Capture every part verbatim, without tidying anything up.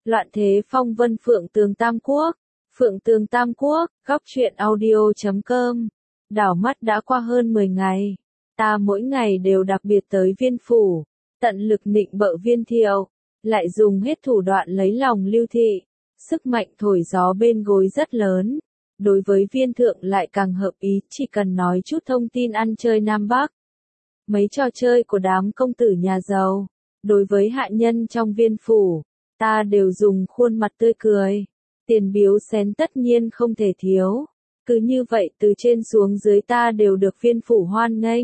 Loạn thế phong vân Phượng Tường Tam Quốc. Phượng Tường Tam Quốc, góc truyện audio chấm com. Đảo mắt đã qua hơn mười ngày. Ta mỗi ngày đều đặc biệt tới Viên Phủ, tận lực nịnh bợ Viên Thiệu, lại dùng hết thủ đoạn lấy lòng Lưu Thị. Sức mạnh thổi gió bên gối rất lớn. Đối với Viên Thượng lại càng hợp ý, chỉ cần nói chút thông tin ăn chơi Nam Bắc. Mấy trò chơi của đám công tử nhà giàu. Đối với hạ nhân trong Viên Phủ, ta đều dùng khuôn mặt tươi cười. Tiền biếu xén tất nhiên không thể thiếu. Cứ như vậy từ trên xuống dưới ta đều được Viên Phủ hoan nghênh.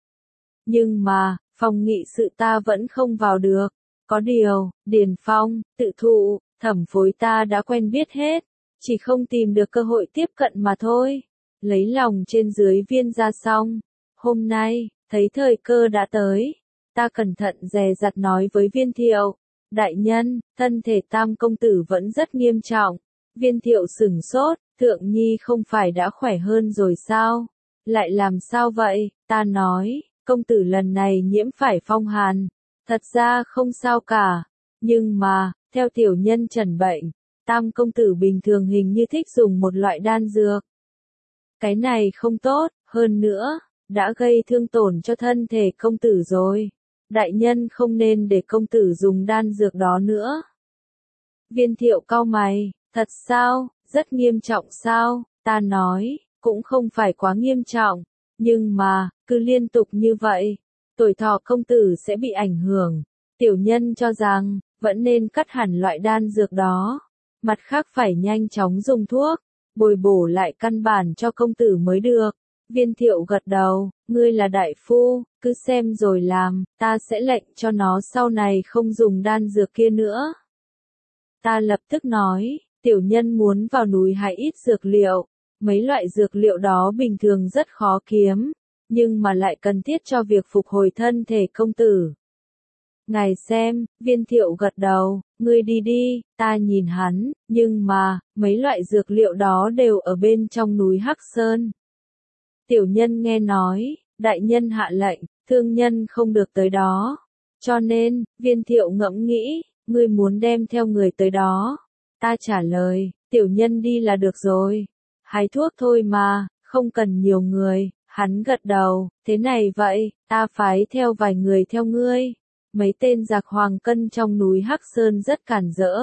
Nhưng mà, phòng nghị sự ta vẫn không vào được. Có điều, Điền Phong, Tự Thụ, Thẩm Phối ta đã quen biết hết. Chỉ không tìm được cơ hội tiếp cận mà thôi. Lấy lòng trên dưới Viên ra xong. Hôm nay, thấy thời cơ đã tới. Ta cẩn thận dè dặt nói với Viên Thiệu. Đại nhân, thân thể Tam công tử vẫn rất nghiêm trọng. Viên Thiệu sửng sốt, Thượng Nhi không phải đã khỏe hơn rồi sao? Lại làm sao vậy? Ta nói, công tử lần này nhiễm phải phong hàn. Thật ra không sao cả. Nhưng mà, theo tiểu nhân trần bệnh, Tam công tử bình thường hình như thích dùng một loại đan dược. Cái này không tốt, hơn nữa, đã gây thương tổn cho thân thể công tử rồi. Đại nhân không nên để công tử dùng đan dược đó nữa. Viên Thiệu cau mày, thật sao, rất nghiêm trọng sao? Ta nói, cũng không phải quá nghiêm trọng, nhưng mà, cứ liên tục như vậy, tuổi thọ công tử sẽ bị ảnh hưởng. Tiểu nhân cho rằng, vẫn nên cắt hẳn loại đan dược đó. Mặt khác phải nhanh chóng dùng thuốc, bồi bổ lại căn bản cho công tử mới được. Viên Thiệu gật đầu, ngươi là đại phu, cứ xem rồi làm, ta sẽ lệnh cho nó sau này không dùng đan dược kia nữa. Ta lập tức nói, tiểu nhân muốn vào núi hái ít dược liệu, mấy loại dược liệu đó bình thường rất khó kiếm, nhưng mà lại cần thiết cho việc phục hồi thân thể công tử. Ngài xem, Viên Thiệu gật đầu, ngươi đi đi, ta nhìn hắn, nhưng mà, mấy loại dược liệu đó đều ở bên trong núi Hắc Sơn. Tiểu nhân nghe nói, đại nhân hạ lệnh, thương nhân không được tới đó. Cho nên, Viên Thiệu ngẫm nghĩ, ngươi muốn đem theo người tới đó. Ta trả lời, tiểu nhân đi là được rồi. Hái thuốc thôi mà, không cần nhiều người. Hắn gật đầu, thế này vậy, ta phái theo vài người theo ngươi. Mấy tên giặc hoàng cân trong núi Hắc Sơn rất cản rỡ.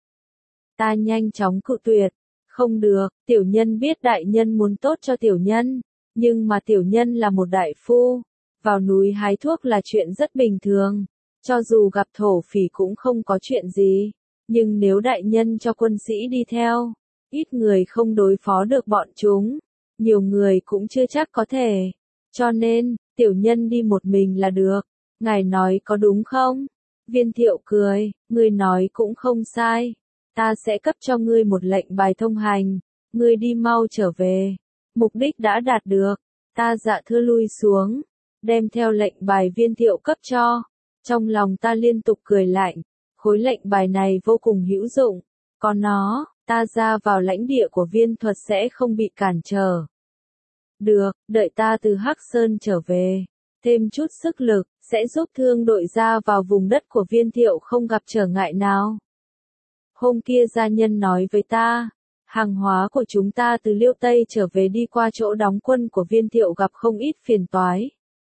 Ta nhanh chóng cự tuyệt. Không được, tiểu nhân biết đại nhân muốn tốt cho tiểu nhân. Nhưng mà tiểu nhân là một đại phu. Vào núi hái thuốc là chuyện rất bình thường. Cho dù gặp thổ phỉ cũng không có chuyện gì. Nhưng nếu đại nhân cho quân sĩ đi theo, ít người không đối phó được bọn chúng. Nhiều người cũng chưa chắc có thể. Cho nên, tiểu nhân đi một mình là được. Ngài nói có đúng không? Viên Thiệu cười, ngươi nói cũng không sai. Ta sẽ cấp cho ngươi một lệnh bài thông hành. Ngươi đi mau trở về. Mục đích đã đạt được. Ta dạ thưa lui xuống. Đem theo lệnh bài Viên Thiệu cấp cho. Trong lòng ta liên tục cười lạnh. Khối lệnh bài này vô cùng hữu dụng. Có nó, ta ra vào lãnh địa của Viên Thuật sẽ không bị cản trở. Được, đợi ta từ Hắc Sơn trở về. Thêm chút sức lực, sẽ giúp thương đội ra vào vùng đất của Viên Thiệu không gặp trở ngại nào. Hôm kia gia nhân nói với ta, hàng hóa của chúng ta từ Liêu Tây trở về đi qua chỗ đóng quân của Viên Thiệu gặp không ít phiền toái.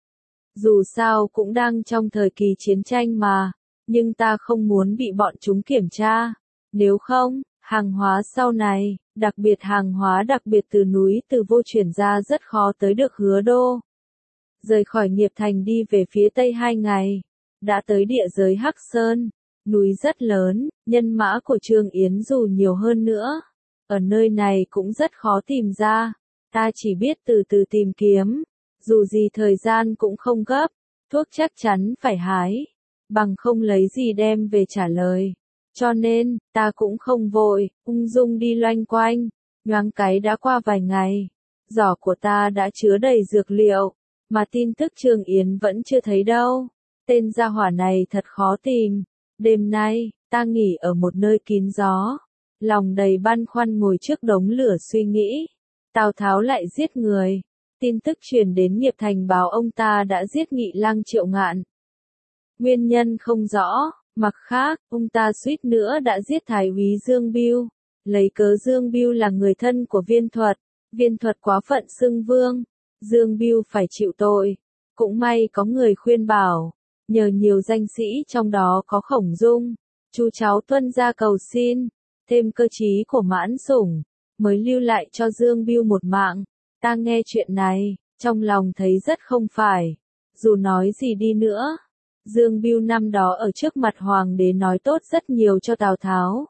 Dù sao cũng đang trong thời kỳ chiến tranh mà, nhưng ta không muốn bị bọn chúng kiểm tra. Nếu không, hàng hóa sau này, đặc biệt hàng hóa đặc biệt từ núi Từ Vô chuyển ra rất khó tới được Hứa Đô. Rời khỏi Nghiệp Thành đi về phía tây hai ngày, đã tới địa giới Hắc Sơn. Núi rất lớn, nhân mã của Trương Yến dù nhiều hơn nữa, ở nơi này cũng rất khó tìm ra. Ta chỉ biết từ từ tìm kiếm, dù gì thời gian cũng không gấp, thuốc chắc chắn phải hái, bằng không lấy gì đem về trả lời. Cho nên, ta cũng không vội, ung dung đi loanh quanh, nhoáng cái đã qua vài ngày, giỏ của ta đã chứa đầy dược liệu. Mà tin tức Trương Yến vẫn chưa thấy đâu. Tên gia hỏa này thật khó tìm. Đêm nay, ta nghỉ ở một nơi kín gió. Lòng đầy băn khoăn ngồi trước đống lửa suy nghĩ. Tào Tháo lại giết người. Tin tức truyền đến Nghiệp Thành báo ông ta đã giết Nghị Lăng Triệu Ngạn. Nguyên nhân không rõ, Mặt khác, ông ta suýt nữa đã giết Thái úy Dương Bưu, lấy cớ Dương Bưu là người thân của Viên Thuật, Viên Thuật quá phận xưng vương, Dương Bưu phải chịu tội. Cũng may có người khuyên bảo, nhờ nhiều danh sĩ trong đó có Khổng Dung, chú cháu tuân ra cầu xin, thêm cơ trí của Mãn Sủng, mới lưu lại cho Dương Bưu một mạng. Ta nghe chuyện này, trong lòng thấy rất không phải, dù nói gì đi nữa, Dương Bưu năm đó ở trước mặt hoàng đế nói tốt rất nhiều cho Tào Tháo.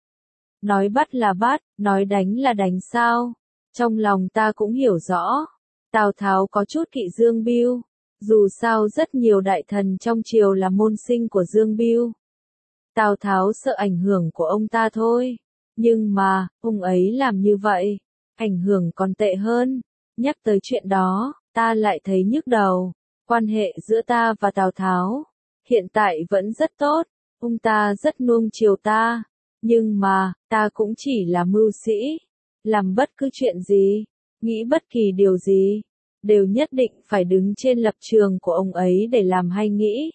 Nói bắt là bắt, nói đánh là đánh sao, trong lòng ta cũng hiểu rõ, Tào Tháo có chút kỵ Dương Bưu, dù sao rất nhiều đại thần trong triều là môn sinh của Dương Bưu. Tào Tháo sợ ảnh hưởng của ông ta thôi, nhưng mà, ông ấy làm như vậy, ảnh hưởng còn tệ hơn. Nhắc tới chuyện đó, ta lại thấy nhức đầu. Quan hệ giữa ta và Tào Tháo hiện tại vẫn rất tốt, ông ta rất nuông chiều ta, nhưng mà, ta cũng chỉ là mưu sĩ, làm bất cứ chuyện gì, nghĩ bất kỳ điều gì, đều nhất định phải đứng trên lập trường của ông ấy để làm hay nghĩ.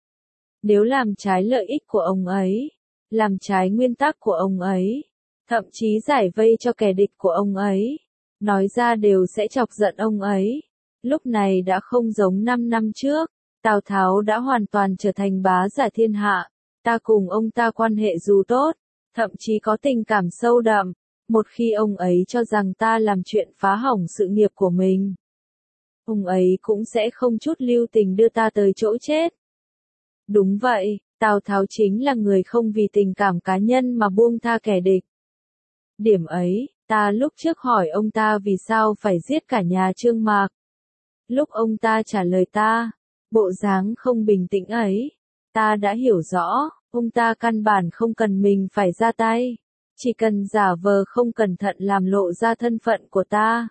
Nếu làm trái lợi ích của ông ấy, làm trái nguyên tắc của ông ấy, thậm chí giải vây cho kẻ địch của ông ấy, nói ra đều sẽ chọc giận ông ấy. Lúc này đã không giống năm năm trước, Tào Tháo đã hoàn toàn trở thành bá giả thiên hạ, ta cùng ông ta quan hệ dù tốt, thậm chí có tình cảm sâu đậm, một khi ông ấy cho rằng ta làm chuyện phá hỏng sự nghiệp của mình, ông ấy cũng sẽ không chút lưu tình đưa ta tới chỗ chết. Đúng vậy, Tào Tháo chính là người không vì tình cảm cá nhân mà buông tha kẻ địch. Điểm ấy, ta lúc trước hỏi ông ta vì sao phải giết cả nhà Trương Mạc. Lúc ông ta trả lời ta, bộ dáng không bình tĩnh ấy, ta đã hiểu rõ, ông ta căn bản không cần mình phải ra tay, chỉ cần giả vờ không cẩn thận làm lộ ra thân phận của ta.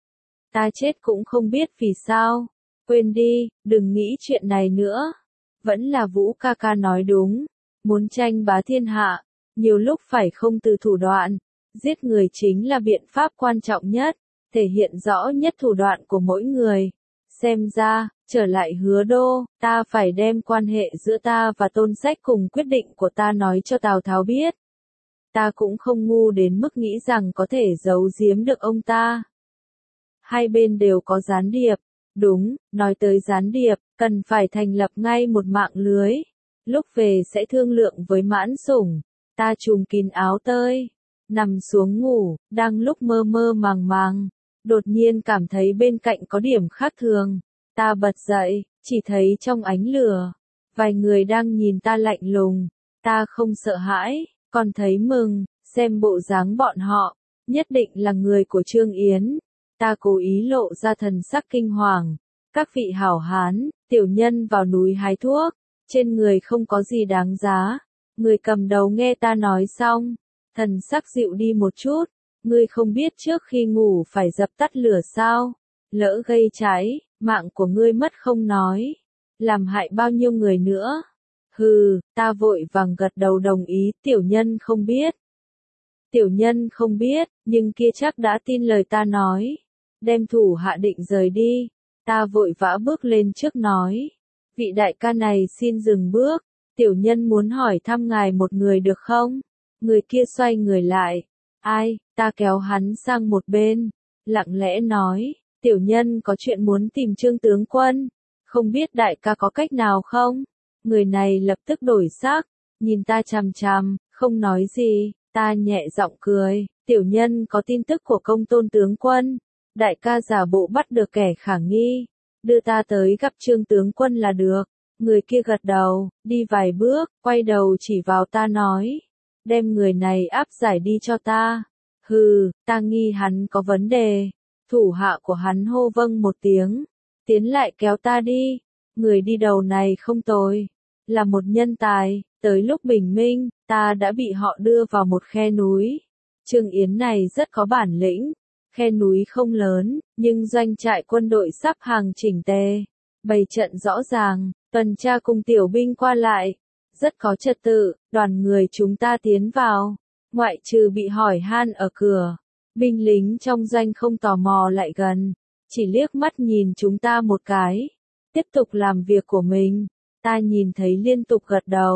Ta chết cũng không biết vì sao, quên đi, đừng nghĩ chuyện này nữa. Vẫn là Vũ ca ca nói đúng, muốn tranh bá thiên hạ, nhiều lúc phải không từ thủ đoạn, giết người chính là biện pháp quan trọng nhất, thể hiện rõ nhất thủ đoạn của mỗi người. Xem ra, trở lại Hứa Đô, ta phải đem quan hệ giữa ta và Tôn Sách cùng quyết định của ta nói cho Tào Tháo biết. Ta cũng không ngu đến mức nghĩ rằng có thể giấu giếm được ông ta. Hai bên đều có gián điệp. Đúng, nói tới gián điệp, cần phải thành lập ngay một mạng lưới. Lúc về sẽ thương lượng với Mãn Sủng. Ta trùm kín áo tơi, nằm xuống ngủ, đang lúc mơ mơ màng màng, đột nhiên cảm thấy bên cạnh có điểm khác thường. Ta bật dậy, chỉ thấy trong ánh lửa, vài người đang nhìn ta lạnh lùng. Ta không sợ hãi, còn thấy mừng, xem bộ dáng bọn họ, nhất định là người của Trương Yến. Ta cố ý lộ ra thần sắc kinh hoàng. Các vị hảo hán, tiểu nhân vào núi hái thuốc, trên người không có gì đáng giá. Người cầm đầu nghe ta nói xong, thần sắc dịu đi một chút. Ngươi không biết trước khi ngủ phải dập tắt lửa sao? Lỡ gây cháy, mạng của ngươi mất không nói, làm hại bao nhiêu người nữa. Hừ, ta vội vàng gật đầu đồng ý, tiểu nhân không biết. Tiểu nhân không biết, nhưng kia chắc đã tin lời ta nói. Đem thủ hạ định rời đi, ta vội vã bước lên trước nói. Vị đại ca này xin dừng bước, tiểu nhân muốn hỏi thăm ngài một người được không? Người kia xoay người lại. Ai, ta kéo hắn sang một bên, lặng lẽ nói, tiểu nhân có chuyện muốn tìm Trương tướng quân, không biết đại ca có cách nào không? Người này lập tức đổi sắc, nhìn ta chằm chằm, không nói gì, ta nhẹ giọng cười, tiểu nhân có tin tức của Công Tôn tướng quân, đại ca giả bộ bắt được kẻ khả nghi, đưa ta tới gặp Trương tướng quân là được. Người kia gật đầu, đi vài bước, quay đầu chỉ vào ta nói, đem người này áp giải đi cho ta. Hừ, ta nghi hắn có vấn đề. Thủ hạ của hắn hô vâng một tiếng, tiến lại kéo ta đi. Người đi đầu này không tồi, là một nhân tài. Tới lúc bình minh, ta đã bị họ đưa vào một khe núi. Trương Yến này rất có bản lĩnh. Khe núi không lớn, nhưng doanh trại quân đội sắp hàng chỉnh tề, bày trận rõ ràng, tuần tra cùng tiểu binh qua lại, rất có trật tự. Đoàn người chúng ta tiến vào, ngoại trừ bị hỏi han ở cửa, binh lính trong doanh không tò mò lại gần, chỉ liếc mắt nhìn chúng ta một cái, tiếp tục làm việc của mình. Ta nhìn thấy liên tục gật đầu,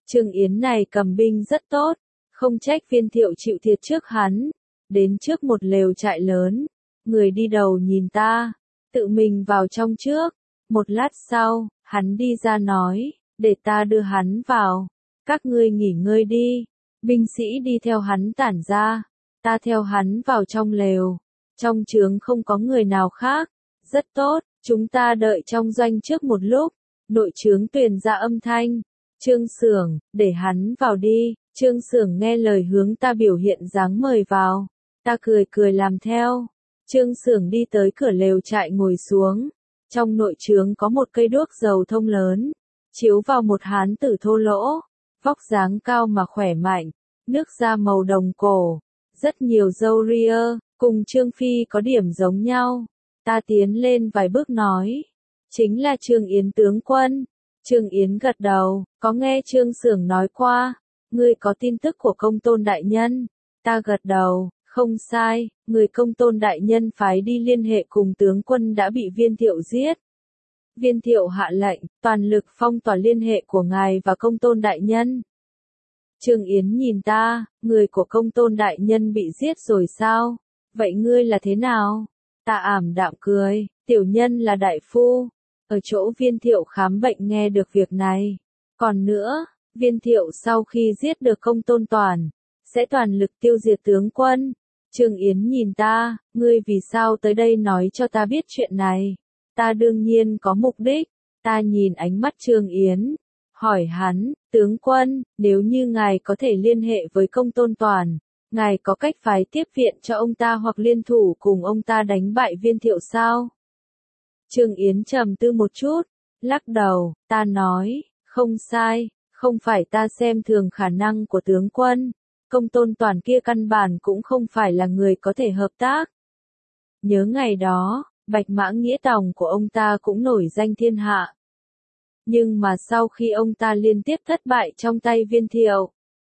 Trương Yến này cầm binh rất tốt, không trách Viên Thiệu chịu thiệt trước hắn. Đến trước một lều trại lớn, người đi đầu nhìn ta, tự mình vào trong trước. Một lát sau, hắn đi ra nói, để ta đưa hắn vào, các ngươi nghỉ ngơi đi. Binh sĩ đi theo hắn tản ra, ta theo hắn vào trong lều. Trong trướng không có người nào khác, rất tốt, chúng ta đợi trong doanh trước một lúc. Nội trướng truyền ra âm thanh, Trương Xưởng, để hắn vào đi. Trương Xưởng nghe lời hướng ta biểu hiện dáng mời vào, ta cười cười làm theo. Trương Xưởng đi tới cửa lều trại ngồi xuống, trong nội trướng có một cây đuốc dầu thông lớn, chiếu vào một hán tử thô lỗ, vóc dáng cao mà khỏe mạnh, nước da màu đồng cổ, rất nhiều râu ria, cùng Trương Phi có điểm giống nhau. Ta tiến lên vài bước nói, chính là Trương Yến tướng quân. Trương Yến gật đầu, có nghe Trương Xưởng nói qua, ngươi có tin tức của Công Tôn đại nhân. Ta gật đầu, không sai, người Công Tôn đại nhân phái đi liên hệ cùng tướng quân đã bị Viên Thiệu giết. Viên Thiệu hạ lệnh, toàn lực phong tỏa liên hệ của ngài và Công Tôn đại nhân. Trương Yến nhìn ta, người của Công Tôn đại nhân bị giết rồi sao? Vậy ngươi là thế nào? Ta ảm đạm cười, tiểu nhân là đại phu, ở chỗ Viên Thiệu khám bệnh nghe được việc này. Còn nữa, Viên Thiệu sau khi giết được Công Tôn Toàn, sẽ toàn lực tiêu diệt tướng quân. Trương Yến nhìn ta, ngươi vì sao tới đây nói cho ta biết chuyện này? Ta đương nhiên có mục đích. Ta nhìn ánh mắt Trương Yến, hỏi hắn, tướng quân, nếu như ngài có thể liên hệ với Công Tôn Toàn, ngài có cách phái tiếp viện cho ông ta hoặc liên thủ cùng ông ta đánh bại Viên Thiệu sao? Trương Yến trầm tư một chút, lắc đầu, ta nói, không sai, không phải ta xem thường khả năng của tướng quân. Công Tôn Toàn kia căn bản cũng không phải là người có thể hợp tác. Nhớ ngày đó, Bạch Mã Nghĩa Tòng của ông ta cũng nổi danh thiên hạ. Nhưng mà sau khi ông ta liên tiếp thất bại trong tay Viên Thiệu,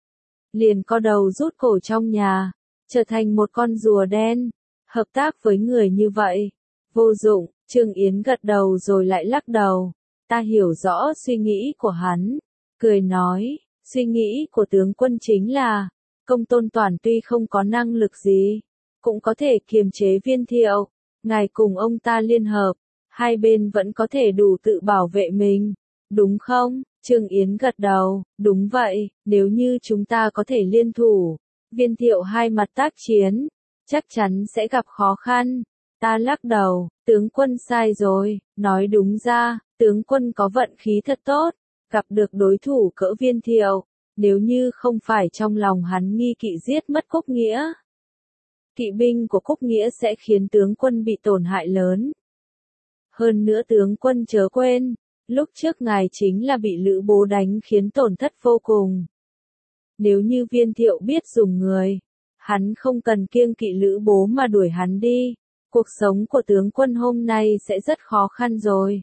liền co đầu rút cổ trong nhà, trở thành một con rùa đen. Hợp tác với người như vậy, vô dụng. Trương Yến gật đầu rồi lại lắc đầu. Ta hiểu rõ suy nghĩ của hắn, cười nói, suy nghĩ của tướng quân chính là, Công Tôn Toàn tuy không có năng lực gì, cũng có thể kiềm chế Viên Thiệu. Ngài cùng ông ta liên hợp, hai bên vẫn có thể đủ tự bảo vệ mình, đúng không? Trương Yến gật đầu, đúng vậy, nếu như chúng ta có thể liên thủ, Viên Thiệu hai mặt tác chiến, chắc chắn sẽ gặp khó khăn. Ta lắc đầu, tướng quân sai rồi, nói đúng ra, tướng quân có vận khí thật tốt, gặp được đối thủ cỡ Viên Thiệu, nếu như không phải trong lòng hắn nghi kỵ giết mất Cúc Nghĩa. Kỵ binh của Cúc Nghĩa sẽ khiến tướng quân bị tổn hại lớn. Hơn nữa tướng quân chớ quên, lúc trước ngài chính là bị Lữ Bố đánh khiến tổn thất vô cùng. Nếu như Viên Thiệu biết dùng người, hắn không cần kiêng kỵ Lữ Bố mà đuổi hắn đi, cuộc sống của tướng quân hôm nay sẽ rất khó khăn rồi.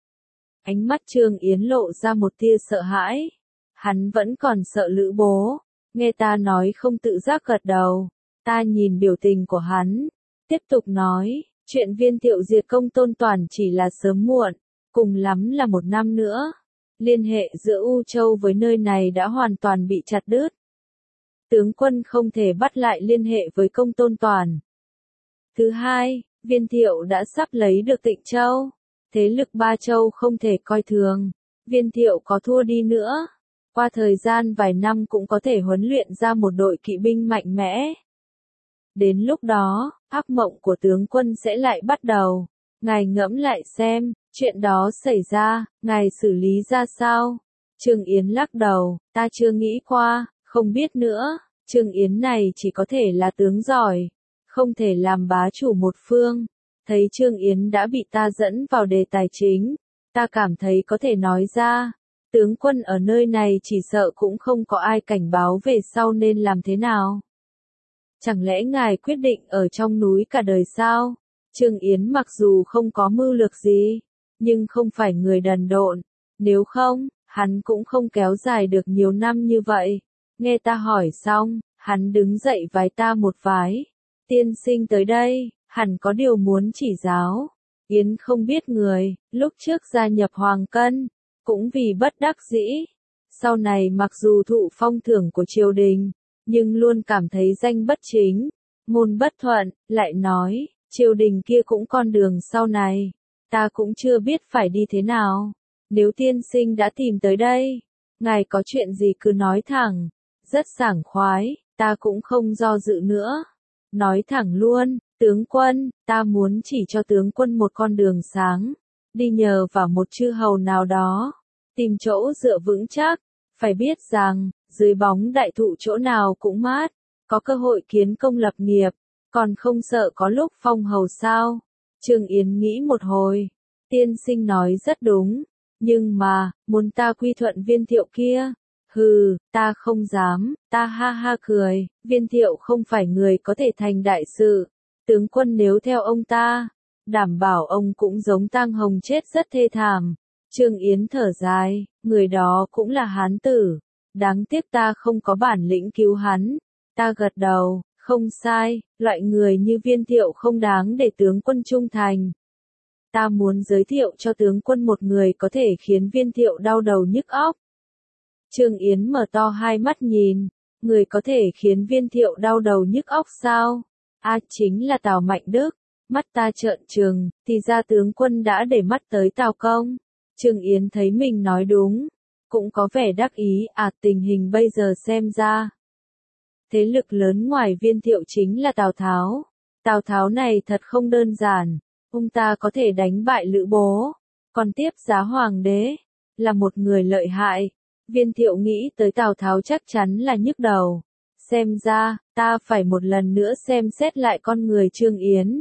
Ánh mắt Trương Yến lộ ra một tia sợ hãi. Hắn vẫn còn sợ Lữ Bố, nghe ta nói không tự giác gật đầu. Ta nhìn biểu tình của hắn, tiếp tục nói, chuyện Viên Thiệu diệt Công Tôn Toàn chỉ là sớm muộn, cùng lắm là một năm nữa. Liên hệ giữa U Châu với nơi này đã hoàn toàn bị chặt đứt. Tướng quân không thể bắt lại liên hệ với Công Tôn Toàn. Thứ hai, Viên Thiệu đã sắp lấy được Tịnh Châu. Thế lực Ba Châu không thể coi thường. Viên Thiệu có thua đi nữa, qua thời gian vài năm cũng có thể huấn luyện ra một đội kỵ binh mạnh mẽ. Đến lúc đó, ác mộng của tướng quân sẽ lại bắt đầu. Ngài ngẫm lại xem, chuyện đó xảy ra, ngài xử lý ra sao? Trương Yến lắc đầu, ta chưa nghĩ qua, không biết nữa. Trương Yến này chỉ có thể là tướng giỏi, không thể làm bá chủ một phương. Thấy Trương Yến đã bị ta dẫn vào đề tài chính, ta cảm thấy có thể nói ra. Tướng quân ở nơi này chỉ sợ cũng không có ai cảnh báo về sau nên làm thế nào. Chẳng lẽ ngài quyết định ở trong núi cả đời sao? Trương Yến mặc dù không có mưu lược gì, nhưng không phải người đần độn. Nếu không, hắn cũng không kéo dài được nhiều năm như vậy. Nghe ta hỏi xong, hắn đứng dậy vái ta một vái. Tiên sinh tới đây, hẳn có điều muốn chỉ giáo. Yến không biết người, lúc trước gia nhập Hoàng Cân, cũng vì bất đắc dĩ. Sau này mặc dù thụ phong thưởng của triều đình, nhưng luôn cảm thấy danh bất chính, ngôn bất thuận, lại nói, triều đình kia cũng con đường sau này, ta cũng chưa biết phải đi thế nào. Nếu tiên sinh đã tìm tới đây, ngài có chuyện gì cứ nói thẳng, rất sảng khoái, ta cũng không do dự nữa. Nói thẳng luôn, tướng quân, ta muốn chỉ cho tướng quân một con đường sáng, đi nhờ vào một chư hầu nào đó, tìm chỗ dựa vững chắc, phải biết rằng, dưới bóng đại thụ chỗ nào cũng mát, có cơ hội kiến công lập nghiệp, còn không sợ có lúc phong hầu sao? Trương Yến nghĩ một hồi, tiên sinh nói rất đúng, nhưng mà, muốn ta quy thuận Viên Thiệu kia, hừ, ta không dám, ta ha ha cười, Viên Thiệu không phải người có thể thành đại sự, tướng quân nếu theo ông ta, đảm bảo ông cũng giống Tang Hồng chết rất thê thảm. Trương Yến thở dài, người đó cũng là hán tử, đáng tiếc ta không có bản lĩnh cứu hắn. Ta gật đầu, không sai, loại người như Viên Thiệu không đáng để tướng quân trung thành. Ta muốn giới thiệu cho tướng quân một người có thể khiến Viên Thiệu đau đầu nhức óc. Trương Yến mở to hai mắt nhìn, người có thể khiến Viên Thiệu đau đầu nhức óc sao? À, chính là Tào Mạnh Đức. Mắt ta trợn trừng, thì ra tướng quân đã để mắt tới Tào Công. Trương Yến thấy mình nói đúng, cũng có vẻ đắc ý, à tình hình bây giờ xem ra. Thế lực lớn ngoài Viên Thiệu chính là Tào Tháo. Tào Tháo này thật không đơn giản, ông ta có thể đánh bại Lữ Bố, còn tiếp giá hoàng đế, là một người lợi hại. Viên Thiệu nghĩ tới Tào Tháo chắc chắn là nhức đầu. Xem ra, ta phải một lần nữa xem xét lại con người Trương Yến.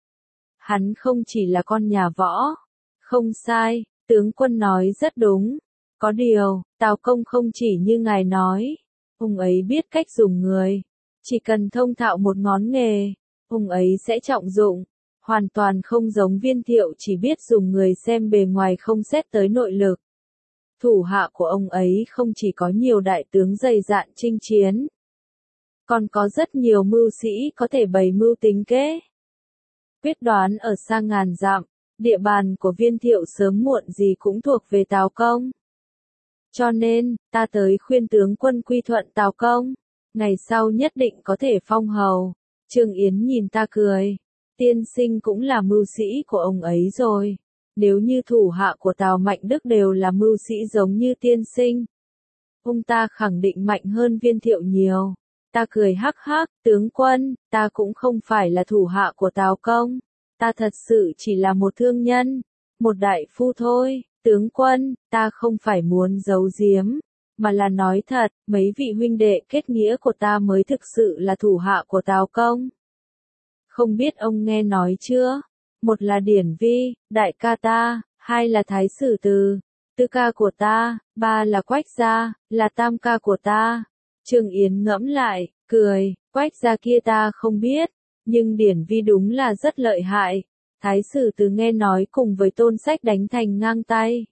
Hắn không chỉ là con nhà võ. Không sai, tướng quân nói rất đúng. Có điều, Tào Công không chỉ như ngài nói. Ông ấy biết cách dùng người. Chỉ cần thông thạo một ngón nghề, ông ấy sẽ trọng dụng. Hoàn toàn không giống Viên Thiệu chỉ biết dùng người xem bề ngoài không xét tới nội lực. Thủ hạ của ông ấy không chỉ có nhiều đại tướng dày dạn chinh chiến, còn có rất nhiều mưu sĩ có thể bày mưu tính kế. Quyết đoán ở xa ngàn dặm, địa bàn của Viên Thiệu sớm muộn gì cũng thuộc về Tào Công. Cho nên, ta tới khuyên tướng quân quy thuận Tào Công, ngày sau nhất định có thể phong hầu. Trương Yến nhìn ta cười, tiên sinh cũng là mưu sĩ của ông ấy rồi. Nếu như thủ hạ của Tào Mạnh Đức đều là mưu sĩ giống như tiên sinh, ông ta khẳng định mạnh hơn Viên Thiệu nhiều. Ta cười hắc hắc, tướng quân, ta cũng không phải là thủ hạ của Tào Công. Ta thật sự chỉ là một thương nhân, một đại phu thôi. Tướng quân, ta không phải muốn giấu giếm, mà là nói thật, mấy vị huynh đệ kết nghĩa của ta mới thực sự là thủ hạ của Tào Công. Không biết ông nghe nói chưa? Một là Điển Vi, đại ca ta, hai là Thái Sử Từ, tư ca của ta, ba là Quách Gia, là tam ca của ta. Trương Yến ngẫm lại, cười, Quách Gia kia ta không biết, nhưng Điển Vi đúng là rất lợi hại. Thái Sử Từ nghe nói cùng với Tôn Sách đánh thành ngang tay.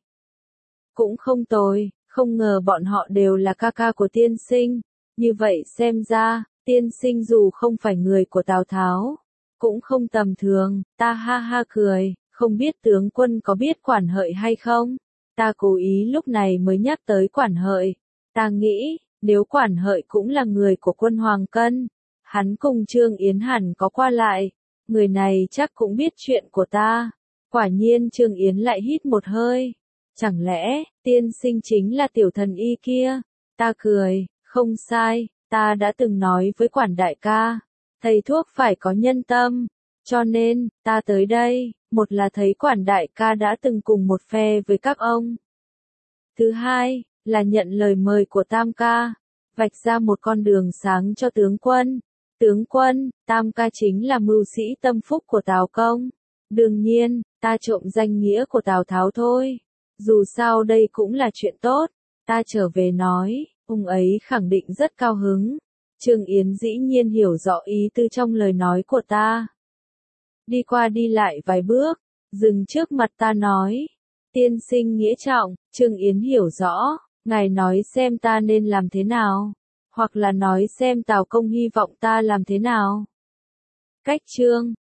Cũng không tồi, không ngờ bọn họ đều là ca ca của tiên sinh. Như vậy xem ra, tiên sinh dù không phải người của Tào Tháo, cũng không tầm thường. Ta ha ha cười, không biết tướng quân có biết Quản Hợi hay không? Ta cố ý lúc này mới nhắc tới Quản Hợi. Ta nghĩ, nếu Quản Hợi cũng là người của quân Hoàng Cân, hắn cùng Trương Yến hẳn có qua lại. Người này chắc cũng biết chuyện của ta. Quả nhiên Trương Yến lại hít một hơi. Chẳng lẽ, tiên sinh chính là tiểu thần y kia? Ta cười, không sai, ta đã từng nói với Quản đại ca, thầy thuốc phải có nhân tâm. Cho nên, ta tới đây, một là thấy Quản đại ca đã từng cùng một phe với các ông. Thứ hai, là nhận lời mời của Tam ca, vạch ra một con đường sáng cho tướng quân. Tướng quân, Tam ca chính là mưu sĩ tâm phúc của Tào Công. Đương nhiên, ta trộm danh nghĩa của Tào Tháo thôi. Dù sao đây cũng là chuyện tốt. Ta trở về nói, ông ấy khẳng định rất cao hứng. Trương Yến dĩ nhiên hiểu rõ ý tư trong lời nói của ta. Đi qua đi lại vài bước, dừng trước mặt ta nói. Tiên sinh nghĩa trọng, Trương Yến hiểu rõ, ngài nói xem ta nên làm thế nào. Hoặc là nói xem Tào Công hy vọng ta làm thế nào. Cách chương